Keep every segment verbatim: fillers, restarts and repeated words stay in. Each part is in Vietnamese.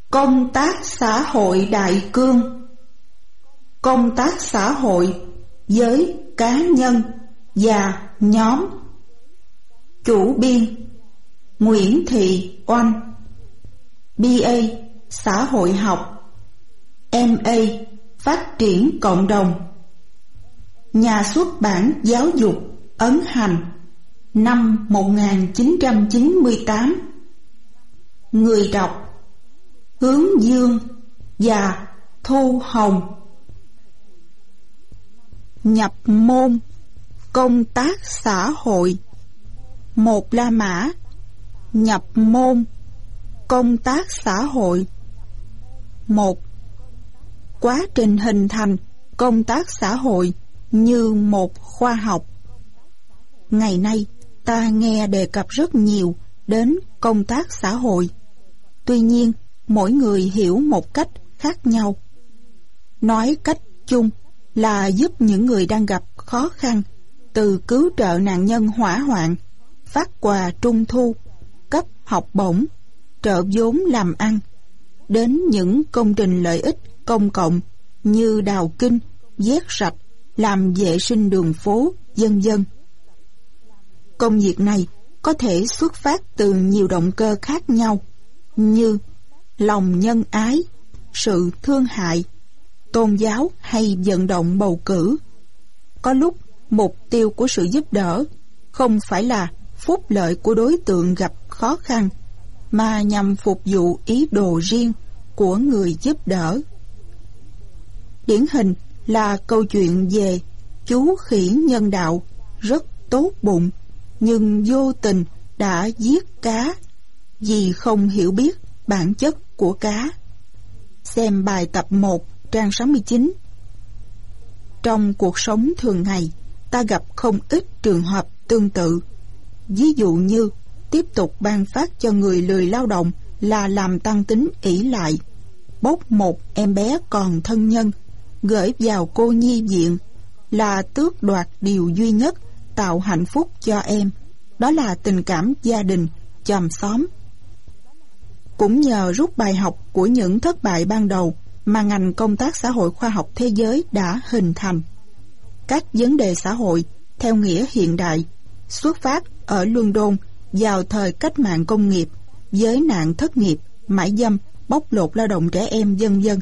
Công tác xã hội đại cương. Công tác xã hội với cá nhân và nhóm. Chủ biên Nguyễn Thị Oanh, bê a Xã hội học, em a Phát triển cộng đồng. Nhà xuất bản Giáo dục ấn hành, năm một nghìn chín trăm chín mươi tám. Người đọc Hướng Dương và Thu Hồng. Nhập môn công tác xã hội. Một La Mã. Nhập môn công tác xã hội. Một. Quá trình hình thành công tác xã hội như một khoa học. Ngày nay ta nghe đề cập rất nhiều đến công tác xã hội. Tuy nhiên, mỗi người hiểu một cách khác nhau. Nói cách chung là giúp những người đang gặp khó khăn, từ cứu trợ nạn nhân hỏa hoạn, phát quà trung thu, cấp học bổng, trợ vốn làm ăn, đến những công trình lợi ích công cộng như đào kinh, vét rạch, làm vệ sinh đường phố, vân vân. Công việc này có thể xuất phát từ nhiều động cơ khác nhau như lòng nhân ái, sự thương hại, tôn giáo hay vận động bầu cử. Có lúc mục tiêu của sự giúp đỡ không phải là phúc lợi của đối tượng gặp khó khăn, mà nhằm phục vụ ý đồ riêng của người giúp đỡ. Điển hình là câu chuyện về chú khỉ nhân đạo rất tốt bụng nhưng vô tình đã giết cá vì không hiểu biết bản chất của cá. Xem bài tập một trang sáu mươi chín. Trong cuộc sống thường ngày, ta gặp không ít trường hợp tương tự. Ví dụ như tiếp tục ban phát cho người lười lao động là làm tăng tính ỷ lại, bốc một em bé còn thân nhân gửi vào cô nhi viện là tước đoạt điều duy nhất tạo hạnh phúc cho em, đó là tình cảm gia đình, chòm xóm. Cũng nhờ rút bài học của những thất bại ban đầu mà ngành công tác xã hội khoa học thế giới đã hình thành. Các vấn đề xã hội theo nghĩa hiện đại xuất phát ở London vào thời cách mạng công nghiệp với nạn thất nghiệp, mại dâm, bóc lột lao động trẻ em vân vân.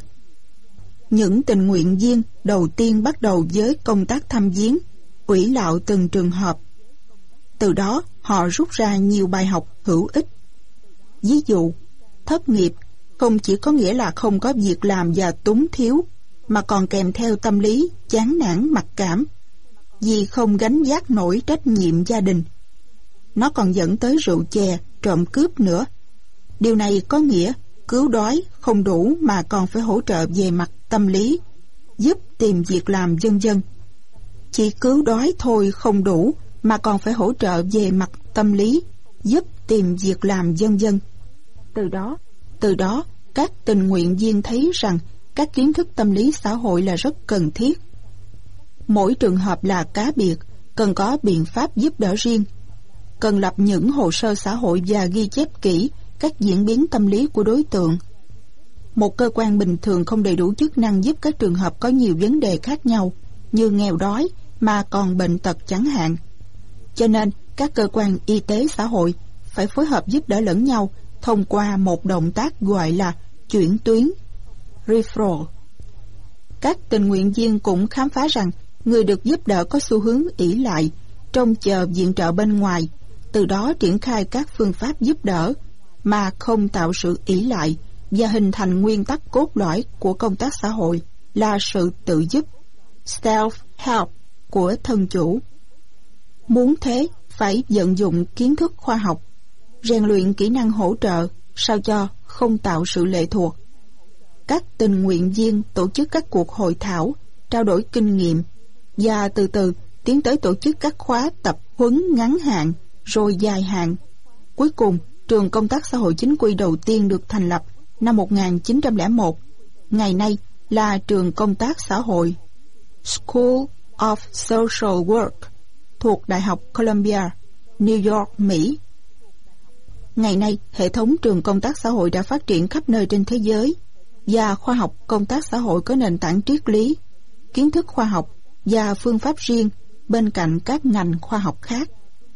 Những tình nguyện viên đầu tiên bắt đầu với công tác thăm viếng, ủy lạo từng trường hợp. Từ đó họ rút ra nhiều bài học hữu ích. Ví dụ, thất nghiệp không chỉ có nghĩa là không có việc làm và túng thiếu, mà còn kèm theo tâm lý chán nản mặc cảm vì không gánh vác nổi trách nhiệm gia đình. Nó còn dẫn tới rượu chè, trộm cướp nữa. Điều này có nghĩa cứu đói không đủ mà còn phải hỗ trợ về mặt tâm lý, giúp tìm việc làm vân vân. Chỉ cứu đói thôi không đủ mà còn phải hỗ trợ về mặt tâm lý, giúp tìm việc làm vân vân. Từ đó, từ đó các tình nguyện viên thấy rằng các kiến thức tâm lý xã hội là rất cần thiết. Mỗi trường hợp là cá biệt, cần có biện pháp giúp đỡ riêng, cần lập những hồ sơ xã hội và ghi chép kỹ các diễn biến tâm lý của đối tượng. Một cơ quan bình thường không đầy đủ chức năng giúp các trường hợp có nhiều vấn đề khác nhau, như nghèo đói mà còn bệnh tật chẳng hạn. Cho nên, các cơ quan y tế xã hội phải phối hợp giúp đỡ lẫn nhau thông qua một động tác gọi là chuyển tuyến, referral. Các tình nguyện viên cũng khám phá rằng người được giúp đỡ có xu hướng ỷ lại, trông chờ viện trợ bên ngoài, từ đó triển khai các phương pháp giúp đỡ mà không tạo sự ỷ lại và hình thành nguyên tắc cốt lõi của công tác xã hội là sự tự giúp, self-help của thân chủ. Muốn thế, phải vận dụng kiến thức khoa học, rèn luyện kỹ năng hỗ trợ sao cho không tạo sự lệ thuộc. Các tình nguyện viên tổ chức các cuộc hội thảo, trao đổi kinh nghiệm và từ từ tiến tới tổ chức các khóa tập huấn ngắn hạn rồi dài hạn. Cuối cùng, trường công tác xã hội chính quy đầu tiên được thành lập năm một nghìn chín trăm lẻ một, ngày nay là trường công tác xã hội School of Social Work thuộc Đại học Columbia, New York, Mỹ. Ngày nay, hệ thống trường công tác xã hội đã phát triển khắp nơi trên thế giới, và khoa học công tác xã hội có nền tảng triết lý, kiến thức khoa học và phương pháp riêng bên cạnh các ngành khoa học khác.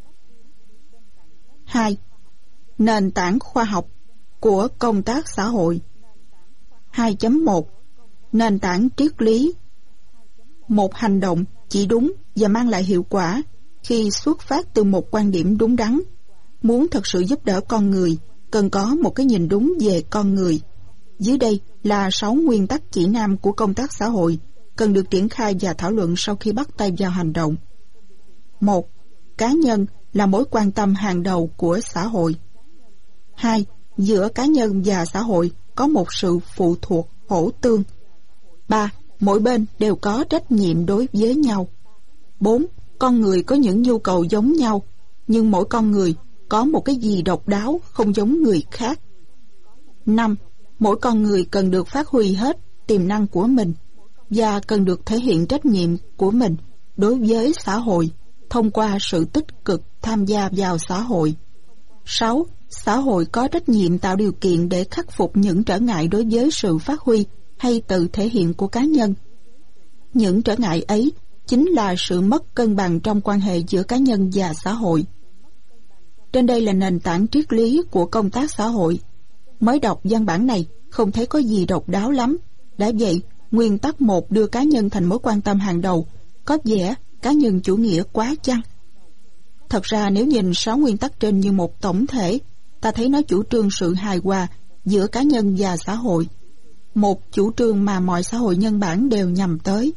hai. Nền tảng khoa học của công tác xã hội. hai chấm một. Nền tảng triết lý. Một hành động chỉ đúng và mang lại hiệu quả khi xuất phát từ một quan điểm đúng đắn. Muốn thật sự giúp đỡ con người, cần có một cái nhìn đúng về con người. Dưới đây là sáu nguyên tắc chỉ nam của công tác xã hội, cần được triển khai và thảo luận sau khi bắt tay vào hành động. một. Cá nhân là mối quan tâm hàng đầu của xã hội. hai. Giữa cá nhân và xã hội có một sự phụ thuộc hỗ tương. ba. Mỗi bên đều có trách nhiệm đối với nhau. bốn. Con người có những nhu cầu giống nhau, nhưng mỗi con người có một cái gì độc đáo không giống người khác. năm. Mỗi con người cần được phát huy hết tiềm năng của mình và cần được thể hiện trách nhiệm của mình đối với xã hội thông qua sự tích cực tham gia vào xã hội. sáu. Xã hội có trách nhiệm tạo điều kiện để khắc phục những trở ngại đối với sự phát huy hay tự thể hiện của cá nhân. Những trở ngại ấy chính là sự mất cân bằng trong quan hệ giữa cá nhân và xã hội. Trên đây là nền tảng triết lý của công tác xã hội. Mới đọc văn bản này không thấy có gì độc đáo lắm. Đã vậy, nguyên tắc một đưa cá nhân thành mối quan tâm hàng đầu, có vẻ cá nhân chủ nghĩa quá chăng? Thật ra nếu nhìn sáu nguyên tắc trên như một tổng thể, ta thấy nó chủ trương sự hài hòa giữa cá nhân và xã hội, một chủ trương mà mọi xã hội nhân bản đều nhằm tới.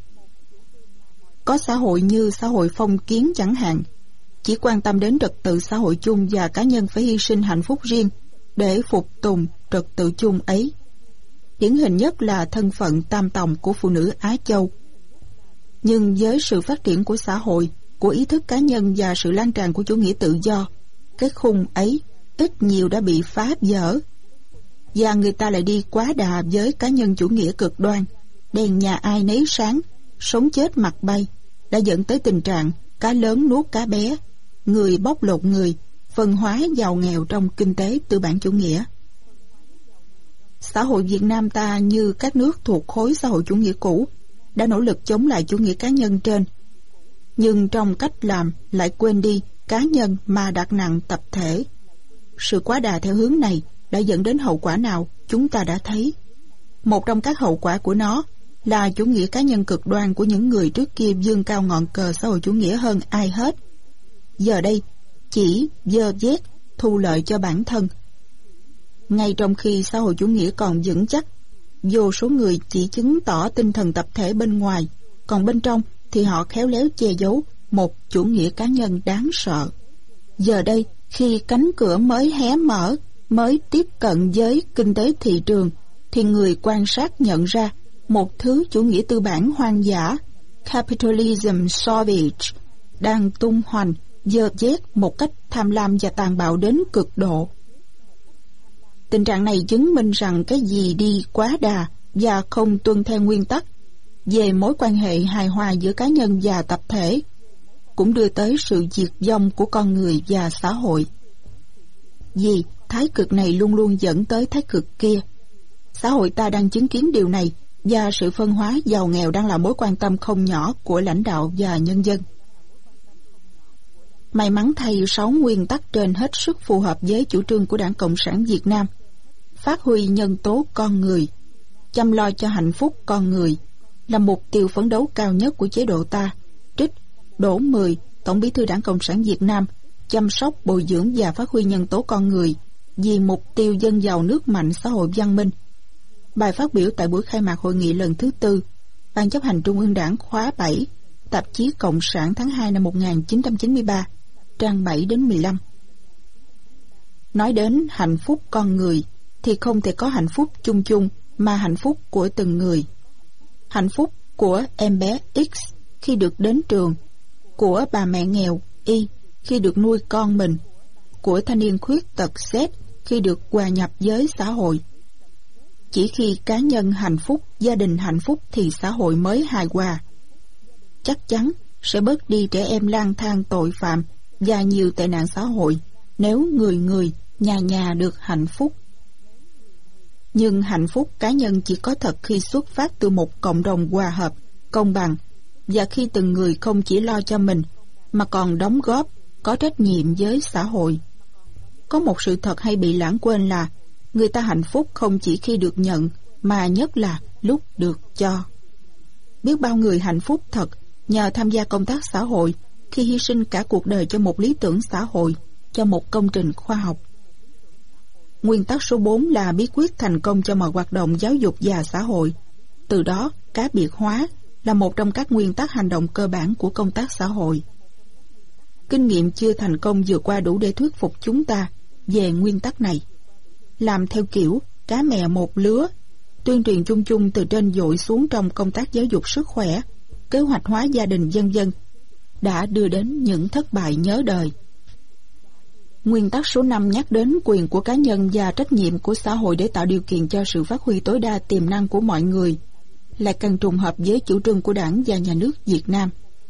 Có xã hội như xã hội phong kiến chẳng hạn, chỉ quan tâm đến trật tự xã hội chung và cá nhân phải hy sinh hạnh phúc riêng để phục tùng trật tự chung ấy. Điển hình nhất là thân phận tam tòng của phụ nữ Á Châu. Nhưng với sự phát triển của xã hội, của ý thức cá nhân và sự lan tràn của chủ nghĩa tự do, cái khung ấy ít nhiều đã bị phá vỡ, và người ta lại đi quá đà với cá nhân chủ nghĩa cực đoan, đèn nhà ai nấy sáng, sống chết mặt bay, đã dẫn tới tình trạng cá lớn nuốt cá bé, người bóc lột người, phân hóa giàu nghèo trong kinh tế tư bản chủ nghĩa. Xã hội Việt Nam ta như các nước thuộc khối xã hội chủ nghĩa cũ đã nỗ lực chống lại chủ nghĩa cá nhân trên, nhưng trong cách làm lại quên đi cá nhân mà đặt nặng tập thể. Sự quá đà theo hướng này đã dẫn đến hậu quả nào chúng ta đã thấy. Một trong các hậu quả của nó là chủ nghĩa cá nhân cực đoan của những người trước kia vươn cao ngọn cờ xã hội chủ nghĩa hơn ai hết, giờ đây chỉ dơ vét thu lợi cho bản thân. Ngay trong khi xã hội chủ nghĩa còn vững chắc, vô số người chỉ chứng tỏ tinh thần tập thể bên ngoài, còn bên trong thì họ khéo léo che giấu một chủ nghĩa cá nhân đáng sợ. Giờ đây, khi cánh cửa mới hé mở, mới tiếp cận với kinh tế thị trường, thì người quan sát nhận ra một thứ chủ nghĩa tư bản hoang dã, capitalism savage, đang tung hoành, dơ vét một cách tham lam và tàn bạo đến cực độ. Tình trạng này chứng minh rằng cái gì đi quá đà và không tuân theo nguyên tắc về mối quan hệ hài hòa giữa cá nhân và tập thể cũng đưa tới sự diệt vong của con người và xã hội. Vì thái cực này luôn luôn dẫn tới thái cực kia. Xã hội ta đang chứng kiến điều này, và sự phân hóa giàu nghèo đang là mối quan tâm không nhỏ của lãnh đạo và nhân dân. May mắn thay, sáu nguyên tắc trên hết sức phù hợp với chủ trương của Đảng Cộng sản Việt Nam. Phát huy nhân tố con người, chăm lo cho hạnh phúc con người là mục tiêu phấn đấu cao nhất của chế độ ta. Trích Đỗ Mười, Tổng Bí thư Đảng Cộng sản Việt Nam, chăm sóc, bồi dưỡng và phát huy nhân tố con người vì mục tiêu dân giàu nước mạnh xã hội văn minh. Bài phát biểu tại buổi khai mạc hội nghị lần thứ tư Ban chấp hành Trung ương Đảng khóa bảy, tạp chí Cộng sản tháng hai năm một nghìn chín trăm chín mươi ba, trang bảy đến mười lăm. Nói đến hạnh phúc con người thì không thể có hạnh phúc chung chung mà hạnh phúc của từng người. Hạnh phúc của em bé X khi được đến trường, của bà mẹ nghèo Y khi được nuôi con mình, của thanh niên khuyết tật Z khi được hòa nhập với xã hội. Chỉ khi cá nhân hạnh phúc, gia đình hạnh phúc thì xã hội mới hài hòa. Chắc chắn sẽ bớt đi trẻ em lang thang tội phạm và nhiều tệ nạn xã hội nếu người người nhà nhà được hạnh phúc. Nhưng hạnh phúc cá nhân chỉ có thật khi xuất phát từ một cộng đồng hòa hợp, công bằng, và khi từng người không chỉ lo cho mình mà còn đóng góp, có trách nhiệm với xã hội. Có một sự thật hay bị lãng quên là người ta hạnh phúc không chỉ khi được nhận, mà nhất là lúc được cho. Biết bao người hạnh phúc thật nhờ tham gia công tác xã hội khi hy sinh cả cuộc đời cho một lý tưởng xã hội, cho một công trình khoa học. Nguyên tắc số bốn là bí quyết thành công cho mọi hoạt động giáo dục và xã hội. Từ đó, cá biệt hóa là một trong các nguyên tắc hành động cơ bản của công tác xã hội. Kinh nghiệm chưa thành công vừa qua đủ để thuyết phục chúng ta về nguyên tắc này. Làm theo kiểu cá mè một lứa, tuyên truyền chung chung từ trên dội xuống trong công tác giáo dục sức khỏe, kế hoạch hóa gia đình vân vân đã đưa đến những thất bại nhớ đời. Nguyên tắc số năm nhắc đến quyền của cá nhân và trách nhiệm của xã hội để tạo điều kiện cho sự phát huy tối đa tiềm năng của mọi người, lại càng trùng hợp với chủ trương của Đảng và Nhà nước Việt Nam.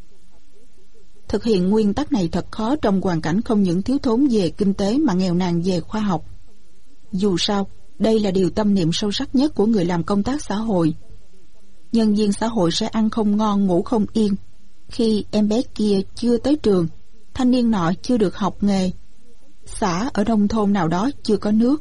Thực hiện nguyên tắc này thật khó trong hoàn cảnh không những thiếu thốn về kinh tế mà nghèo nàn về khoa học. Dù sao, đây là điều tâm niệm sâu sắc nhất của người làm công tác xã hội. Nhân viên xã hội sẽ ăn không ngon ngủ không yên khi em bé kia chưa tới trường, thanh niên nọ chưa được học nghề, xã ở nông thôn nào đó chưa có nước.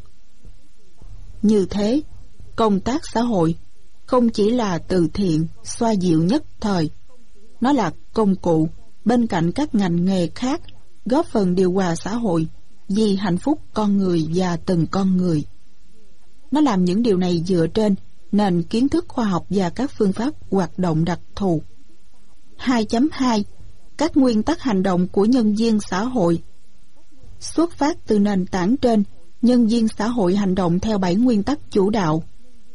Như thế, công tác xã hội không chỉ là từ thiện, xoa dịu nhất thời. Nó là công cụ bên cạnh các ngành nghề khác, góp phần điều hòa xã hội vì hạnh phúc con người và từng con người. Nó làm những điều này dựa trên nền kiến thức khoa học và các phương pháp hoạt động đặc thù. hai chấm hai Các nguyên tắc hành động của nhân viên xã hội. Xuất phát từ nền tảng trên, nhân viên xã hội hành động theo bảy nguyên tắc chủ đạo.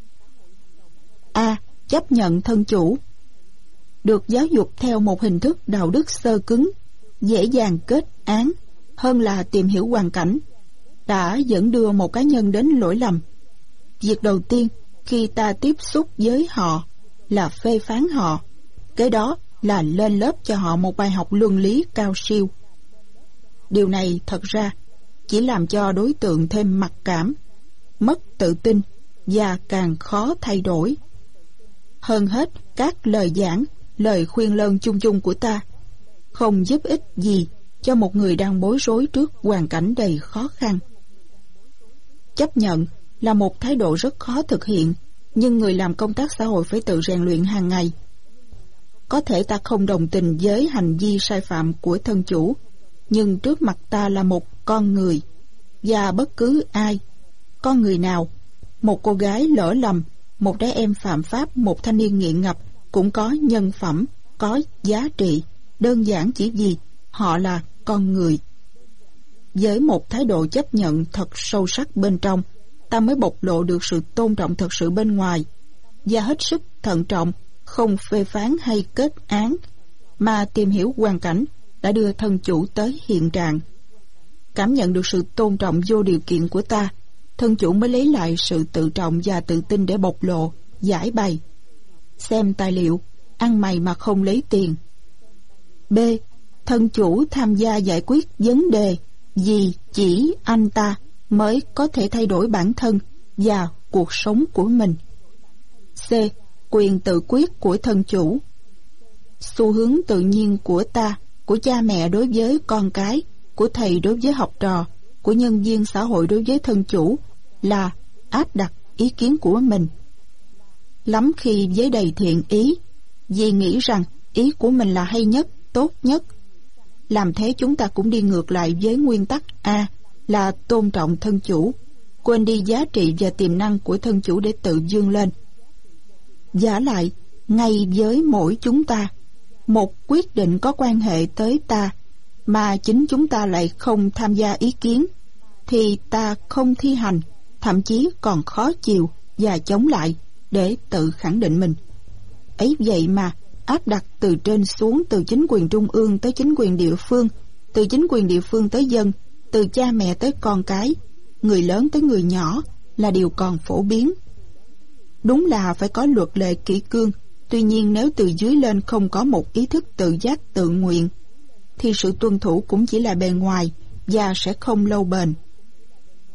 A. Chấp nhận thân chủ. Được giáo dục theo một hình thức đạo đức xơ cứng, dễ dàng kết án hơn là tìm hiểu hoàn cảnh, đã dẫn đưa một cá nhân đến lỗi lầm. Việc đầu tiên khi ta tiếp xúc với họ là phê phán họ, kế đó là lên lớp cho họ một bài học luân lý cao siêu. Điều này thật ra chỉ làm cho đối tượng thêm mặc cảm, mất tự tin và càng khó thay đổi. Hơn hết, các lời giảng, lời khuyên lơn chung chung của ta không giúp ích gì cho một người đang bối rối trước hoàn cảnh đầy khó khăn. Chấp nhận là một thái độ rất khó thực hiện, nhưng người làm công tác xã hội phải tự rèn luyện hàng ngày. Có thể ta không đồng tình với hành vi sai phạm của thân chủ, nhưng trước mặt ta là một con người, và bất cứ ai, con người nào, một cô gái lỡ lầm, một trẻ em phạm pháp, một thanh niên nghiện ngập cũng có nhân phẩm, có giá trị, đơn giản chỉ vì họ là con người. Với một thái độ chấp nhận thật sâu sắc bên trong, ta mới bộc lộ được sự tôn trọng thật sự bên ngoài, và hết sức thận trọng, không phê phán hay kết án, mà tìm hiểu hoàn cảnh đã đưa thân chủ tới hiện trạng. Cảm nhận được sự tôn trọng vô điều kiện của ta, thân chủ mới lấy lại sự tự trọng và tự tin để bộc lộ, giải bày. Xem tài liệu, ăn mày mà không lấy tiền. B. Thân chủ tham gia giải quyết vấn đề vì chỉ anh ta mới có thể thay đổi bản thân và cuộc sống của mình. C. Quyền tự quyết của thân chủ. Xu hướng tự nhiên của ta, của cha mẹ đối với con cái, của thầy đối với học trò, của nhân viên xã hội đối với thân chủ là áp đặt ý kiến của mình. Lắm khi với đầy thiện ý, vì nghĩ rằng ý của mình là hay nhất, tốt nhất. Làm thế chúng ta cũng đi ngược lại với nguyên tắc A là tôn trọng thân chủ, quên đi giá trị và tiềm năng của thân chủ để tự vươn lên. Vả lại, ngay với mỗi chúng ta, một quyết định có quan hệ tới ta mà chính chúng ta lại không tham gia ý kiến, thì ta không thi hành, thậm chí còn khó chịu và chống lại để tự khẳng định mình. Ấy vậy mà áp đặt từ trên xuống, từ chính quyền trung ương tới chính quyền địa phương, từ chính quyền địa phương tới dân, từ cha mẹ tới con cái, người lớn tới người nhỏ là điều còn phổ biến. Đúng là phải có luật lệ kỷ cương, tuy nhiên nếu từ dưới lên không có một ý thức tự giác tự nguyện, thì sự tuân thủ cũng chỉ là bề ngoài và sẽ không lâu bền.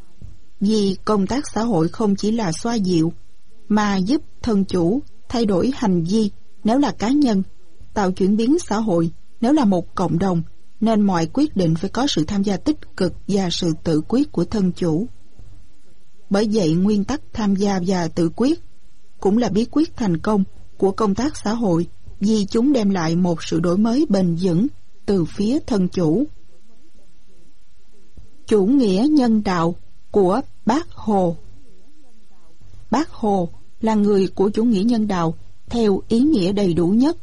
Vì công tác xã hội không chỉ là xoa dịu, mà giúp thân chủ thay đổi hành vi nếu là cá nhân, tạo chuyển biến xã hội nếu là một cộng đồng, nên mọi quyết định phải có sự tham gia tích cực và sự tự quyết của thân chủ. Bởi vậy, nguyên tắc tham gia và tự quyết cũng là bí quyết thành công của công tác xã hội, vì chúng đem lại một sự đổi mới bền vững từ phía thân chủ. Chủ nghĩa nhân đạo của Bác Hồ. Bác Hồ là người của chủ nghĩa nhân đạo theo ý nghĩa đầy đủ nhất.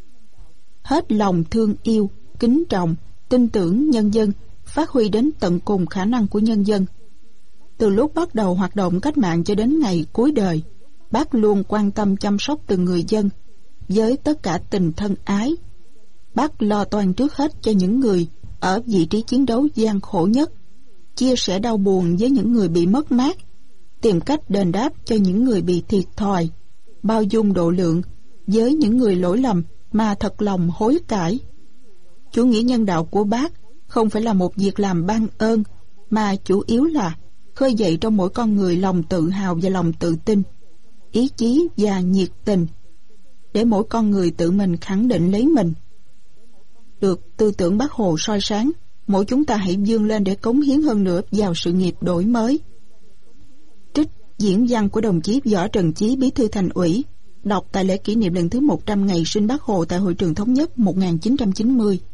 Hết lòng thương yêu, kính trọng, tin tưởng nhân dân, phát huy đến tận cùng khả năng của nhân dân. Từ lúc bắt đầu hoạt động cách mạng cho đến ngày cuối đời, Bác luôn quan tâm chăm sóc từng người dân với tất cả tình thân ái. Bác lo toan trước hết cho những người ở vị trí chiến đấu gian khổ nhất, chia sẻ đau buồn với những người bị mất mát, tìm cách đền đáp cho những người bị thiệt thòi, bao dung độ lượng với những người lỗi lầm mà thật lòng hối cải. Chủ nghĩa nhân đạo của Bác không phải là một việc làm ban ơn, mà chủ yếu là khơi dậy trong mỗi con người lòng tự hào và lòng tự tin, ý chí và nhiệt tình, để mỗi con người tự mình khẳng định lấy mình. Được tư tưởng Bác Hồ soi sáng, mỗi chúng ta hãy vươn lên để cống hiến hơn nữa vào sự nghiệp đổi mới. Trích diễn văn của đồng chí Võ Trần Chí, Bí thư Thành ủy, đọc tại lễ kỷ niệm lần thứ một trăm ngày sinh Bác Hồ tại Hội trường Thống nhất một nghìn chín trăm chín mươi.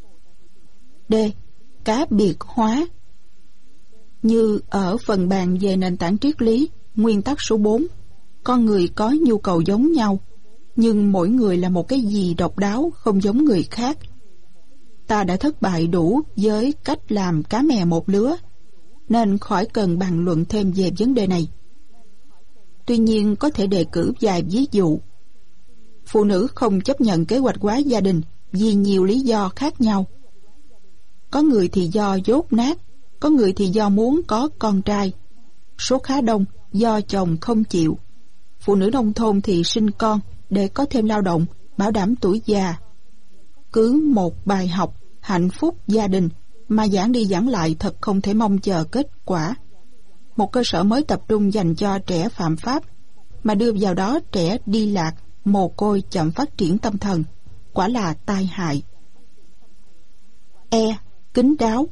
D. Cá biệt hóa. Như ở phần bàn về nền tảng triết lý, nguyên tắc số bốn, con người có nhu cầu giống nhau, nhưng mỗi người là một cái gì độc đáo, không giống người khác. Ta đã thất bại đủ với cách làm cá mè một lứa, nên khỏi cần bàn luận thêm về vấn đề này. Tuy nhiên, có thể đề cử vài ví dụ. Phụ nữ không chấp nhận kế hoạch hóa gia đình vì nhiều lý do khác nhau. Có người thì do dốt nát, có người thì do muốn có con trai. Số khá đông do chồng không chịu. Phụ nữ nông thôn thì sinh con để có thêm lao động, bảo đảm tuổi già. Cứ một bài học hạnh phúc gia đình mà giảng đi giảng lại thật không thể mong chờ kết quả. Một cơ sở mới tập trung dành cho trẻ phạm pháp, mà đưa vào đó trẻ đi lạc, mồ côi, chậm phát triển tâm thần, quả là tai hại. E. Kín đáo.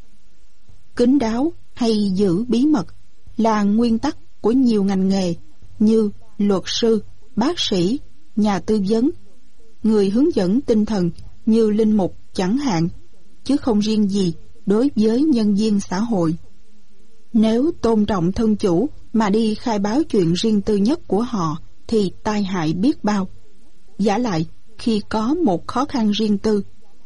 Kín đáo hay giữ bí mật là nguyên tắc của nhiều ngành nghề như luật sư, bác sĩ, nhà tư vấn, người hướng dẫn tinh thần như linh mục chẳng hạn, chứ không riêng gì đối với nhân viên xã hội. Nếu tôn trọng thân chủ mà đi khai báo chuyện riêng tư nhất của họ thì tai hại biết bao. Vả lại, khi có một khó khăn riêng tư,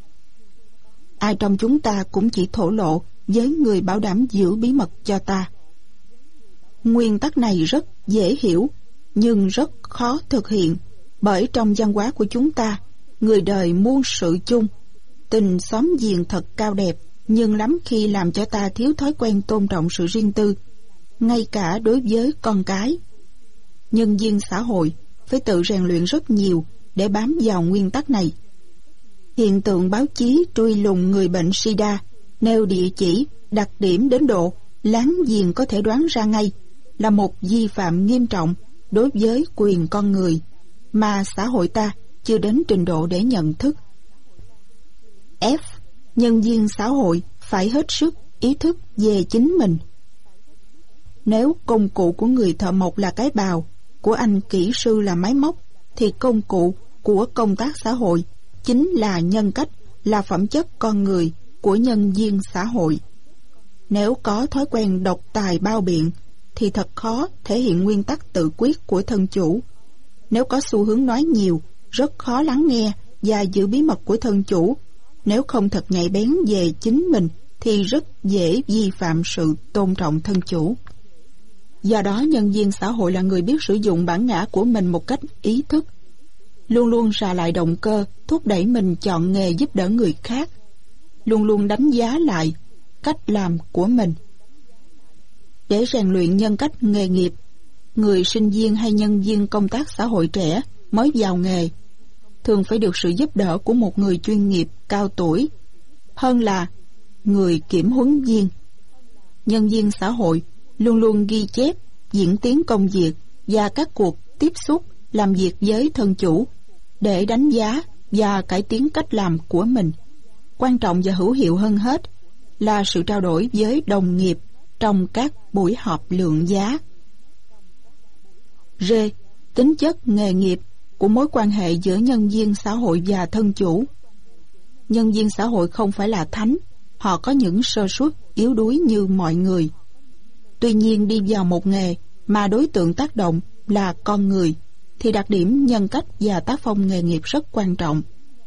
ai trong chúng ta cũng chỉ thổ lộ với người bảo đảm giữ bí mật cho ta. Nguyên tắc này rất dễ hiểu, nhưng rất khó thực hiện, bởi trong văn hóa của chúng ta, người đời muôn sự chung, tình xóm giềng thật cao đẹp, nhưng lắm khi làm cho ta thiếu thói quen tôn trọng sự riêng tư, ngay cả đối với con cái. Nhân viên xã hội phải tự rèn luyện rất nhiều để bám vào nguyên tắc này. Hiện tượng báo chí truy lùng người bệnh sida, nêu địa chỉ, đặc điểm đến độ láng giềng có thể đoán ra ngay, là một vi phạm nghiêm trọng đối với quyền con người mà xã hội ta chưa đến trình độ để nhận thức. F. Nhân viên xã hội phải hết sức ý thức về chính mình. Nếu công cụ của người thợ mộc là cái bào, của anh kỹ sư là máy móc, thì công cụ của công tác xã hội chính là nhân cách, là phẩm chất con người của nhân viên xã hội. Nếu có thói quen độc tài bao biện thì thật khó thể hiện nguyên tắc tự quyết của thân chủ. Nếu có xu hướng nói nhiều, rất khó lắng nghe và giữ bí mật của thân chủ. Nếu không thật nhạy bén về chính mình thì rất dễ vi phạm sự tôn trọng thân chủ. Do đó, nhân viên xã hội là người biết sử dụng bản ngã của mình một cách ý thức, luôn luôn rà lại động cơ thúc đẩy mình chọn nghề giúp đỡ người khác, luôn luôn đánh giá lại cách làm của mình. Để rèn luyện nhân cách nghề nghiệp, người sinh viên hay nhân viên công tác xã hội trẻ mới vào nghề thường phải được sự giúp đỡ của một người chuyên nghiệp cao tuổi, hơn là người kiểm huấn viên. Nhân viên xã hội luôn luôn ghi chép diễn tiến công việc và các cuộc tiếp xúc làm việc với thân chủ để đánh giá và cải tiến cách làm của mình. Quan trọng và hữu hiệu hơn hết là sự trao đổi với đồng nghiệp trong các buổi họp lượng giá. R. Tính chất nghề nghiệp của mối quan hệ giữa nhân viên xã hội và thân chủ. Nhân viên xã hội không phải là thánh, họ có những sơ suất, yếu đuối như mọi người. Tuy nhiên, đi vào một nghề mà đối tượng tác động là con người, thì đặc điểm nhân cách và tác phong nghề nghiệp rất quan trọng.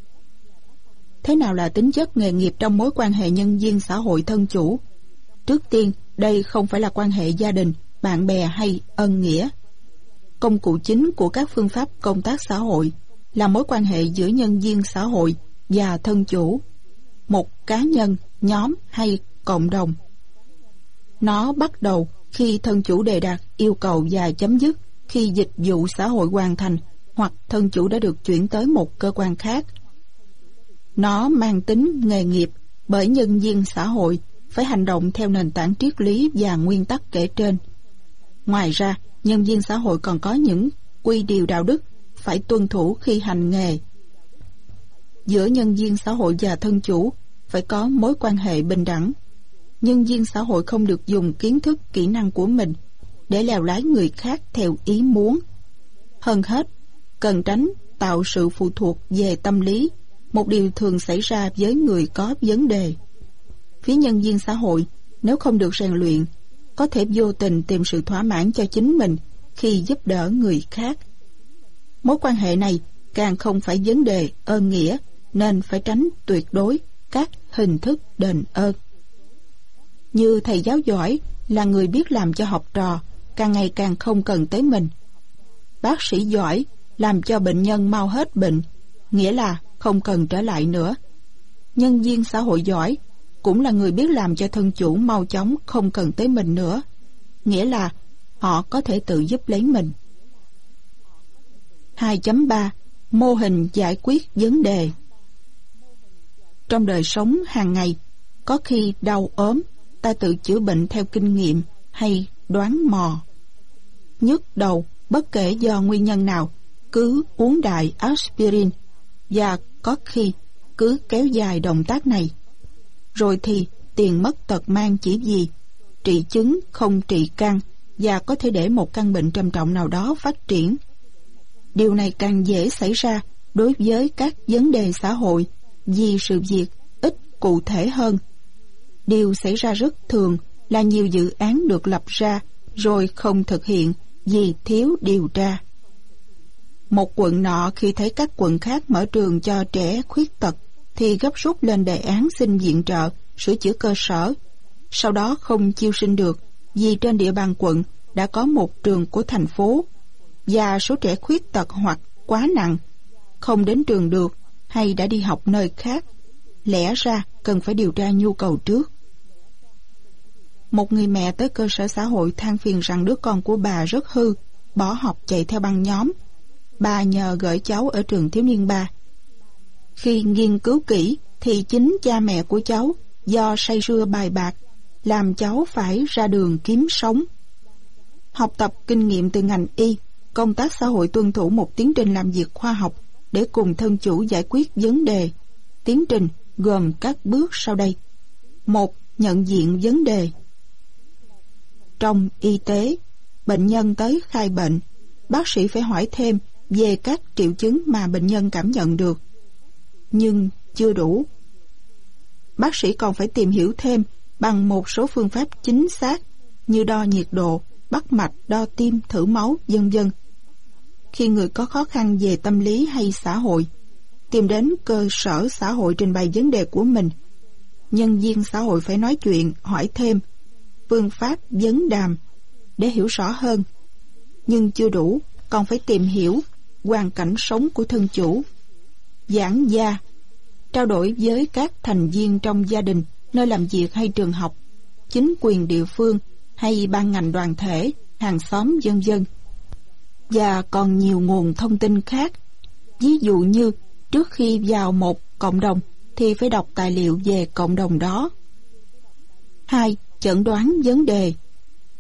Thế nào là tính chất nghề nghiệp trong mối quan hệ nhân viên xã hội thân chủ? Trước tiên, đây không phải là quan hệ gia đình, bạn bè hay ân nghĩa. Công cụ chính của các phương pháp công tác xã hội là mối quan hệ giữa nhân viên xã hội và thân chủ, một cá nhân, nhóm hay cộng đồng. Nó bắt đầu khi thân chủ đề đạt yêu cầu và chấm dứt khi dịch vụ xã hội hoàn thành hoặc thân chủ đã được chuyển tới một cơ quan khác. Nó mang tính nghề nghiệp bởi nhân viên xã hội phải hành động theo nền tảng triết lý và nguyên tắc kể trên. Ngoài ra, nhân viên xã hội còn có những quy điều đạo đức phải tuân thủ khi hành nghề. Giữa nhân viên xã hội và thân chủ phải có mối quan hệ bình đẳng. Nhân viên xã hội không được dùng kiến thức, kỹ năng của mình để lèo lái người khác theo ý muốn. Hơn hết, cần tránh tạo sự phụ thuộc về tâm lý, một điều thường xảy ra với người có vấn đề. Phía nhân viên xã hội, nếu không được rèn luyện, có thể vô tình tìm sự thỏa mãn cho chính mình khi giúp đỡ người khác. Mối quan hệ này càng không phải vấn đề ơn nghĩa, nên phải tránh tuyệt đối các hình thức đền ơn. Như thầy giáo giỏi là người biết làm cho học trò càng ngày càng không cần tới mình. Bác sĩ giỏi làm cho bệnh nhân mau hết bệnh, nghĩa là không cần trở lại nữa. Nhân viên xã hội giỏi cũng là người biết làm cho thân chủ mau chóng không cần tới mình nữa, nghĩa là họ có thể tự giúp lấy mình. hai chấm ba. Mô hình giải quyết vấn đề. Trong đời sống hàng ngày, có khi đau ốm, ta tự chữa bệnh theo kinh nghiệm hay đoán mò. Nhức đầu, bất kể do nguyên nhân nào, cứ uống đại aspirin, và có khi cứ kéo dài động tác này. Rồi thì tiền mất tật mang chỉ vì trị chứng không trị căn, và có thể để một căn bệnh trầm trọng nào đó phát triển. Điều này càng dễ xảy ra đối với các vấn đề xã hội vì sự việc ít cụ thể hơn. Điều xảy ra rất thường là nhiều dự án được lập ra rồi không thực hiện vì thiếu điều tra. Một quận nọ khi thấy các quận khác mở trường cho trẻ khuyết tật thì gấp rút lên đề án xin viện trợ, sửa chữa cơ sở. Sau đó không chiêu sinh được vì trên địa bàn quận đã có một trường của thành phố, và số trẻ khuyết tật hoặc quá nặng, không đến trường được hay đã đi học nơi khác. Lẽ ra cần phải điều tra nhu cầu trước. Một người mẹ tới cơ sở xã hội than phiền rằng đứa con của bà rất hư, bỏ học chạy theo băng nhóm. Bà nhờ gửi cháu ở trường thiếu niên ba. Khi nghiên cứu kỹ thì chính cha mẹ của cháu do say sưa bài bạc làm cháu phải ra đường kiếm sống. Học tập kinh nghiệm từ ngành y, công tác xã hội tuân thủ một tiến trình làm việc khoa học để cùng thân chủ giải quyết vấn đề. Tiến trình gồm các bước sau đây. Một. Nhận diện vấn đề. Trong y tế, bệnh nhân tới khai bệnh, bác sĩ phải hỏi thêm về các triệu chứng mà bệnh nhân cảm nhận được. Nhưng chưa đủ. Bác sĩ còn phải tìm hiểu thêm bằng một số phương pháp chính xác như đo nhiệt độ, bắt mạch, đo tim, thử máu, vân vân. Khi người có khó khăn về tâm lý hay xã hội tìm đến cơ sở xã hội trình bày vấn đề của mình, nhân viên xã hội phải nói chuyện, hỏi thêm, phương pháp vấn đàm để hiểu rõ hơn. Nhưng chưa đủ, còn phải tìm hiểu hoàn cảnh sống của thân chủ. Giảng gia trao đổi với các thành viên trong gia đình, nơi làm việc hay trường học, chính quyền địa phương hay ban ngành đoàn thể, hàng xóm, vân vân. Và còn nhiều nguồn thông tin khác. Ví dụ như trước khi vào một cộng đồng thì phải đọc tài liệu về cộng đồng đó. Hai. Chẩn đoán vấn đề.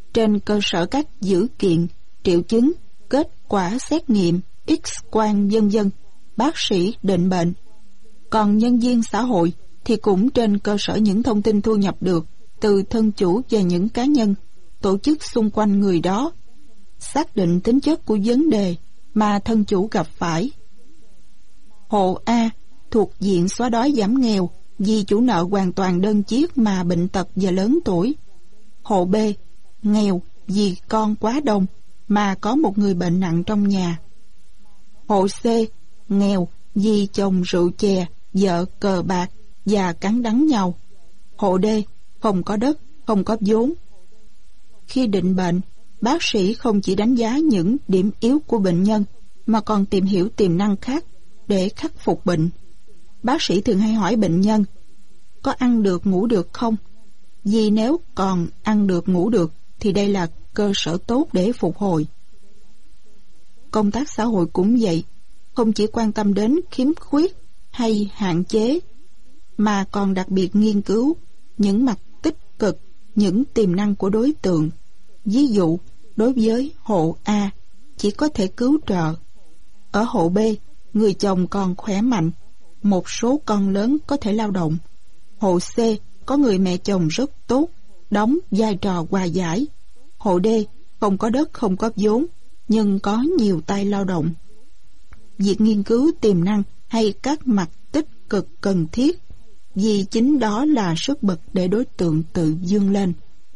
trên cơ sở các dữ kiện, triệu chứng, kết quả xét nghiệm, X-quang vân vân, bác sĩ định bệnh. Còn nhân viên xã hội thì cũng trên cơ sở những thông tin thu nhập được từ thân chủ và những cá nhân, tổ chức xung quanh người đó, xác định tính chất của vấn đề mà thân chủ gặp phải. Hộ A thuộc diện xóa đói giảm nghèo vì chủ nợ hoàn toàn đơn chiếc mà bệnh tật và lớn tuổi. Hộ B nghèo vì con quá đông mà có một người bệnh nặng trong nhà. Hộ C nghèo vì chồng rượu chè, vợ cờ bạc và cắn đắng nhau. Hộ D không có đất, không có vốn. Khi định bệnh, bác sĩ không chỉ đánh giá những điểm yếu của bệnh nhân mà còn tìm hiểu tiềm năng khác để khắc phục bệnh. Bác sĩ thường hay hỏi bệnh nhân có ăn được ngủ được không? Vì nếu còn ăn được ngủ được thì đây là cơ sở tốt để phục hồi. Công tác xã hội cũng vậy, không chỉ quan tâm đến khiếm khuyết hay hạn chế, mà còn đặc biệt nghiên cứu những mặt tích cực, những tiềm năng của đối tượng. Ví dụ, đối với hộ A chỉ có thể cứu trợ. Ở hộ B, người chồng còn khỏe mạnh, một số con lớn có thể lao động. Hộ C có người mẹ chồng rất tốt, đóng vai trò hòa giải. Hộ D không có đất, không có vốn, nhưng có nhiều tay lao động. Việc nghiên cứu tiềm năng hay các mặt tích cực cần thiết, vì chính đó là sức bật để đối tượng tự vươn lên.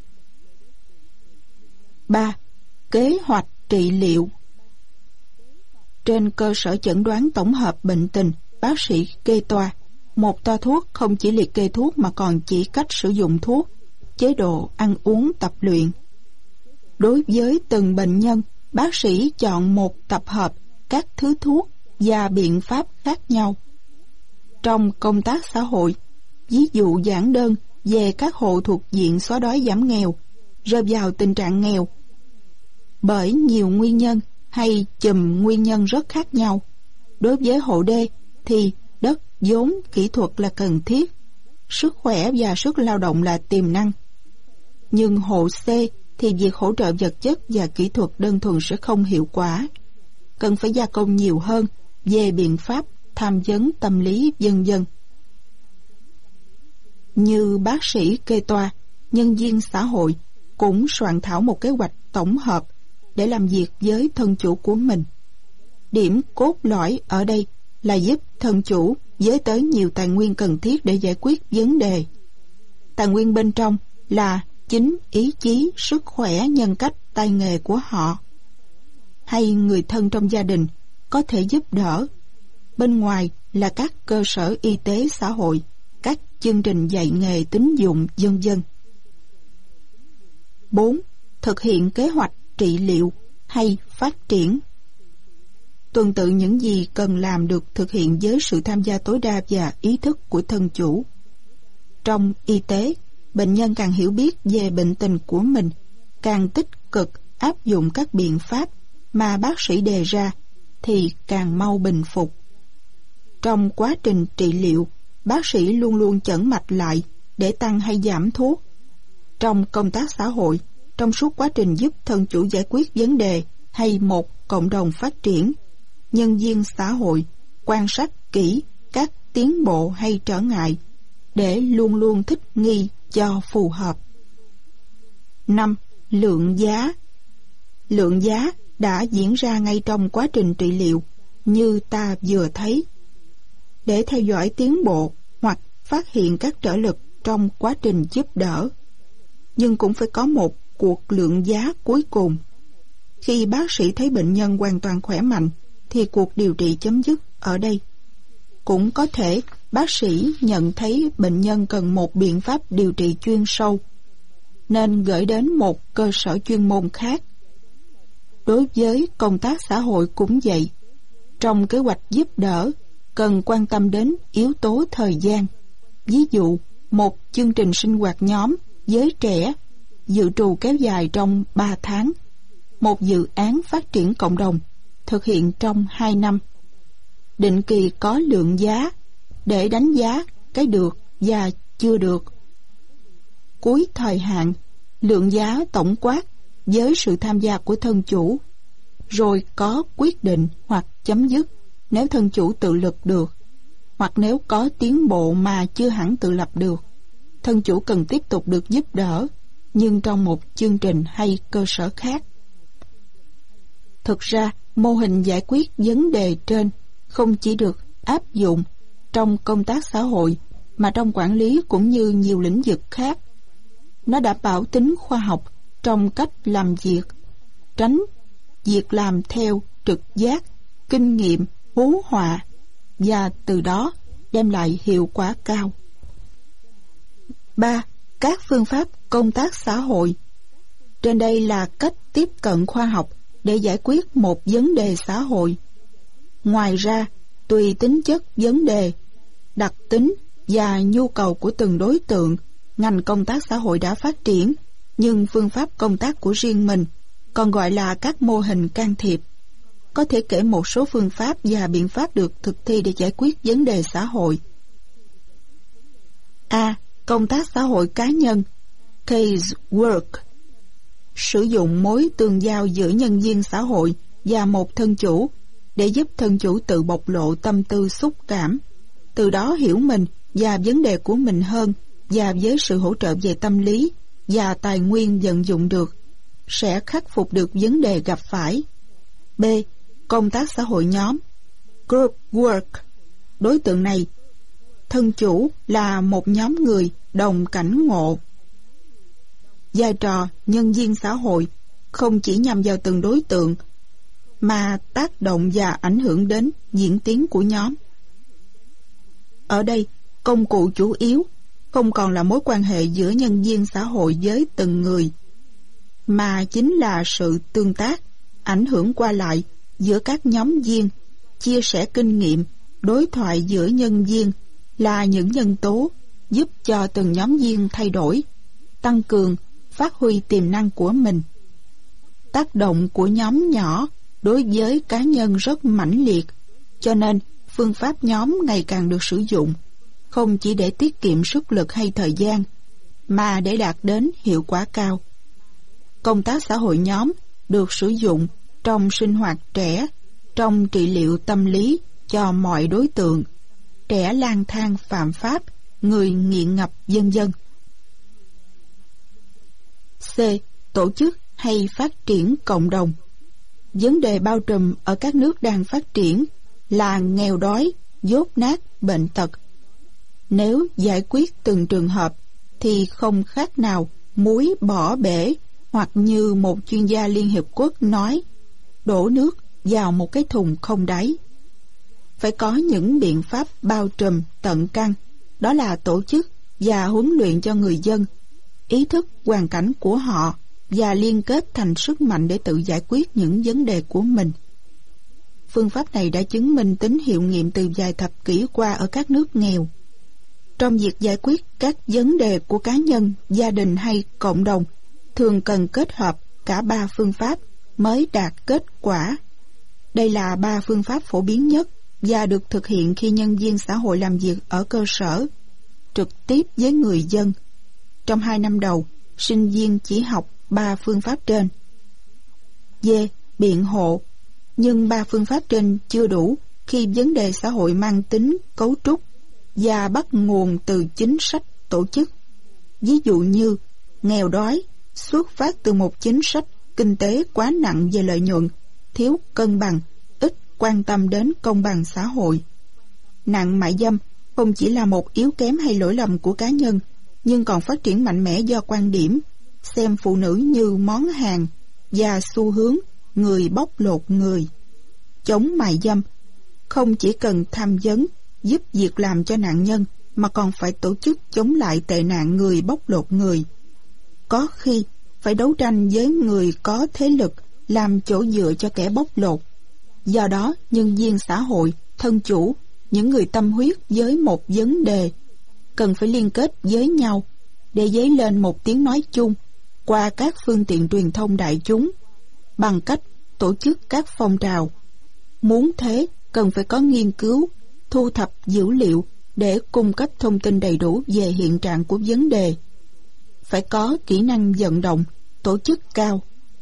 ba. Kế hoạch trị liệu. Trên cơ sở chẩn đoán tổng hợp bệnh tình, bác sĩ kê toa. Một toa thuốc không chỉ liệt kê thuốc mà còn chỉ cách sử dụng thuốc, chế độ ăn uống, tập luyện. Đối với từng bệnh nhân, bác sĩ chọn một tập hợp các thứ thuốc và biện pháp khác nhau. Trong công tác xã hội, ví dụ giản đơn về các hộ thuộc diện xóa đói giảm nghèo, rơi vào tình trạng nghèo bởi nhiều nguyên nhân hay chùm nguyên nhân rất khác nhau. Đối với hộ D thì đất, vốn, kỹ thuật là cần thiết, sức khỏe và sức lao động là tiềm năng. Nhưng hộ C thì việc hỗ trợ vật chất và kỹ thuật đơn thuần sẽ không hiệu quả, cần phải gia công nhiều hơn về biện pháp tham vấn tâm lý vân vân. Như bác sĩ kê toa, nhân viên xã hội cũng soạn thảo một kế hoạch tổng hợp để làm việc với thân chủ của mình. Điểm cốt lõi ở đây là giúp thân chủ với tới nhiều tài nguyên cần thiết để giải quyết vấn đề. Tài nguyên bên trong là chính ý chí, sức khỏe, nhân cách, tay nghề của họ. Hay người thân trong gia đình có thể giúp đỡ. Bên ngoài là các cơ sở y tế xã hội, các chương trình dạy nghề, tín dụng, vân vân. bốn. Thực hiện kế hoạch trị liệu hay phát triển. Tuần tự những gì cần làm được thực hiện với sự tham gia tối đa và ý thức của thân chủ. Trong y tế, bệnh nhân càng hiểu biết về bệnh tình của mình, càng tích cực áp dụng các biện pháp mà bác sĩ đề ra thì càng mau bình phục. Trong quá trình trị liệu, bác sĩ luôn luôn chẩn mạch lại để tăng hay giảm thuốc. Trong công tác xã hội, trong suốt quá trình giúp thân chủ giải quyết vấn đề hay một cộng đồng phát triển, nhân viên xã hội quan sát kỹ các tiến bộ hay trở ngại để luôn luôn thích nghi cho phù hợp. năm. Lượng giá. Lượng giá đã diễn ra ngay trong quá trình trị liệu như ta vừa thấy. Để theo dõi tiến bộ hoặc phát hiện các trở lực trong quá trình giúp đỡ, nhưng cũng phải có một cuộc lượng giá cuối cùng. Khi bác sĩ thấy bệnh nhân hoàn toàn khỏe mạnh thì cuộc điều trị chấm dứt ở đây. Cũng có thể bác sĩ nhận thấy bệnh nhân cần một biện pháp điều trị chuyên sâu, nên gửi đến một cơ sở chuyên môn khác. Đối với công tác xã hội cũng vậy. Trong kế hoạch giúp đỡ, cần quan tâm đến yếu tố thời gian. Ví dụ, một chương trình sinh hoạt nhóm với trẻ dự trù kéo dài trong ba tháng. Một dự án phát triển cộng đồng thực hiện trong hai năm. Định kỳ có lượng giá để đánh giá cái được và chưa được. Cuối thời hạn, lượng giá tổng quát với sự tham gia của thân chủ, rồi có quyết định hoặc chấm dứt nếu thân chủ tự lực được, hoặc nếu có tiến bộ mà chưa hẳn tự lập được, thân chủ cần tiếp tục được giúp đỡ, nhưng trong một chương trình hay cơ sở khác. Thực ra, mô hình giải quyết vấn đề trên không chỉ được áp dụng trong công tác xã hội mà trong quản lý cũng như nhiều lĩnh vực khác. Nó đảm bảo tính khoa học trong cách làm việc, tránh việc làm theo trực giác, kinh nghiệm, hú họa, và từ đó đem lại hiệu quả cao. ba. Các phương pháp công tác xã hội. Trên đây là cách tiếp cận khoa học để giải quyết một vấn đề xã hội. Ngoài ra, tùy tính chất vấn đề, đặc tính và nhu cầu của từng đối tượng, ngành công tác xã hội đã phát triển, nhưng phương pháp công tác của riêng mình, còn gọi là các mô hình can thiệp. Có thể kể một số phương pháp và biện pháp được thực thi để giải quyết vấn đề xã hội. A. Công tác xã hội cá nhân, case work. Sử dụng mối tương giao giữa nhân viên xã hội và một thân chủ để giúp thân chủ tự bộc lộ tâm tư xúc cảm, từ đó hiểu mình và vấn đề của mình hơn, và với sự hỗ trợ về tâm lý và tài nguyên vận dụng được, sẽ khắc phục được vấn đề gặp phải. B. Công tác xã hội nhóm, group work. Đối tượng này, thân chủ là một nhóm người đồng cảnh ngộ. Vai trò nhân viên xã hội không chỉ nhằm vào từng đối tượng, mà tác động và ảnh hưởng đến diễn tiến của nhóm. Ở đây, công cụ chủ yếu không còn là mối quan hệ giữa nhân viên xã hội với từng người, mà chính là sự tương tác, ảnh hưởng qua lại giữa các nhóm viên, chia sẻ kinh nghiệm, đối thoại giữa nhân viên là những nhân tố giúp cho từng nhóm viên thay đổi, tăng cường, phát huy tiềm năng của mình. Tác động của nhóm nhỏ đối với cá nhân rất mãnh liệt, cho nên phương pháp nhóm ngày càng được sử dụng, không chỉ để tiết kiệm sức lực hay thời gian, mà để đạt đến hiệu quả cao. Công tác xã hội nhóm được sử dụng trong sinh hoạt trẻ, trong trị liệu tâm lý cho mọi đối tượng, trẻ lang thang phạm pháp, người nghiện ngập, vân vân. C. Tổ chức hay phát triển cộng đồng. Vấn đề bao trùm ở các nước đang phát triển là nghèo đói, dốt nát, bệnh tật. Nếu giải quyết từng trường hợp thì không khác nào muối bỏ bể, hoặc như một chuyên gia Liên Hiệp Quốc nói, đổ nước vào một cái thùng không đáy. Phải có những biện pháp bao trùm tận căn, đó là tổ chức và huấn luyện cho người dân, ý thức hoàn cảnh của họ và liên kết thành sức mạnh để tự giải quyết những vấn đề của mình. Phương pháp này đã chứng minh tính hiệu nghiệm từ vài thập kỷ qua ở các nước nghèo. Trong việc giải quyết các vấn đề của cá nhân, gia đình hay cộng đồng, thường cần kết hợp cả ba phương pháp mới đạt kết quả. Đây là ba phương pháp phổ biến nhất và được thực hiện khi nhân viên xã hội làm việc ở cơ sở, trực tiếp với người dân. Trong hai năm đầu, sinh viên chỉ học ba phương pháp trên. D. Biện hộ. Nhưng ba phương pháp trên chưa đủ khi vấn đề xã hội mang tính cấu trúc và bắt nguồn từ chính sách tổ chức. Ví dụ như nghèo đói xuất phát từ một chính sách kinh tế quá nặng về lợi nhuận, thiếu cân bằng, ít quan tâm đến công bằng xã hội. Nạn mại dâm không chỉ là một yếu kém hay lỗi lầm của cá nhân, nhưng còn phát triển mạnh mẽ do quan điểm xem phụ nữ như món hàng và xu hướng người bóc lột người. Chống mại dâm không chỉ cần tham vấn, giúp việc làm cho nạn nhân, mà còn phải tổ chức chống lại tệ nạn người bóc lột người. Có khi phải đấu tranh với người có thế lực làm chỗ dựa cho kẻ bóc lột. Do đó, nhân viên xã hội, thân chủ, những người tâm huyết với một vấn đề cần phải liên kết với nhau để dấy lên một tiếng nói chung qua các phương tiện truyền thông đại chúng bằng cách tổ chức các phong trào. Muốn thế, cần phải có nghiên cứu, thu thập dữ liệu để cung cấp thông tin đầy đủ về hiện trạng của vấn đề. Phải có kỹ năng vận động, tổ chức cao,